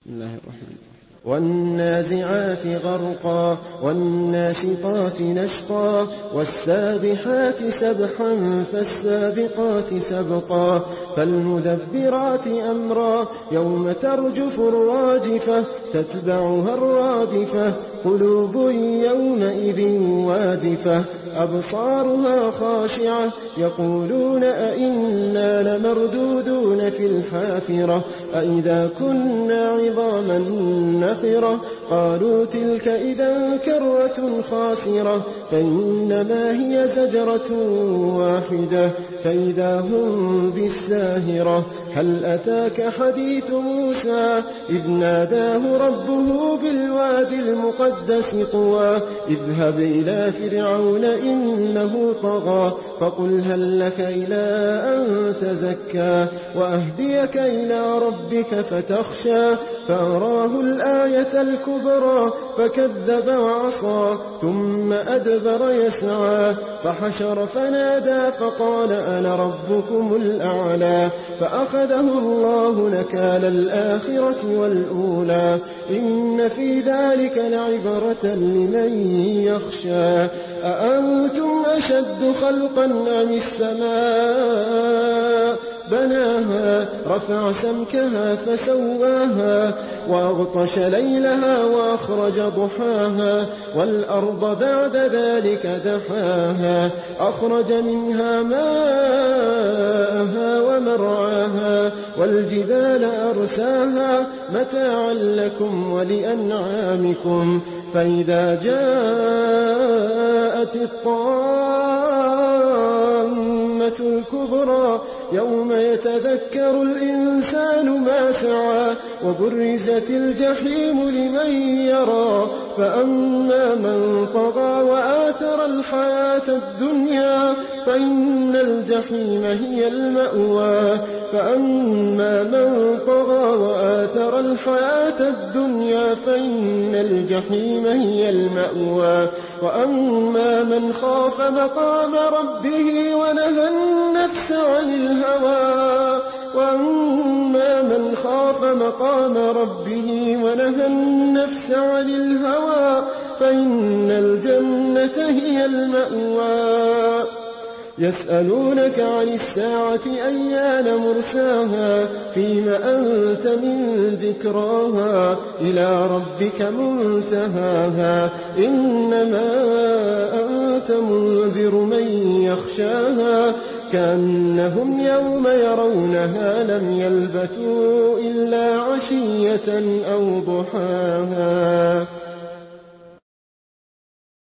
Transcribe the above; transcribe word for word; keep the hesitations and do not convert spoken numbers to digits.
بسم الله الرحمن الرحيم. والنازعات غرقا والناشطات نشطا والسابحات سبحا فالسابقات سبقا فالمدبرات أمرا يوم ترجف الراجفة تتبعها الرادفة قلوب يومئذ وادفة أبصارها خاشعة يقولون أئنا لمردودون في الحافرة أئذا كنا عظاما نخرة قالوا تلك إذا كرة خاسرة فإنما هي زجرة واحدة فإذا هم بالساهرة هل أتاك حديث موسى إذ ناداه ربه بالوادي المقدس طوى اذهب إلى فرعون إنه طغى فقل هل لك إلى أن تزكى وأهديك إلى ربك فتخشى فأراه الآية الكبرى فكذب وعصى ثم أدبر يسعى فحشر فنادى فقال أنا ربكم الأعلى فأخذه الله نكال الآخرة والأولى إن في ذلك لعبرة لمن يخشى أأنتم أشد خلقا أم السماء بناها رفع سمكها فسواها وأغطش ليلها وأخرج ضحاها والأرض بعد ذلك دحاها أخرج منها ماءها ومرعاها والجبال أرساها متاعا لكم ولأنعامكم فإذا جاءت الطامة الكبرى يوم يتذكر الإنسان ما سعى وبرزت الجحيم لمن يرى فأما من طغى وآثر الحياة الدنيا فإن الجحيم هي المأوى فأما من طغى وآثر الحياة الدنيا فإن الجحيم هي المأوى وأما من خاف مقام ربه ونهى النفس عن الهوى وأما من خاف مقام ربه ونهى النفس عن الهوى فإن الجنة هي المأوى يسألونك عن الساعة أيان مرساها فيما أنت من ذكراها إلى ربك منتهاها إنما أنت منذر من يخشاها كأنهم يوم يرونها لم يلبثوا إلا عشية أو ضحاها.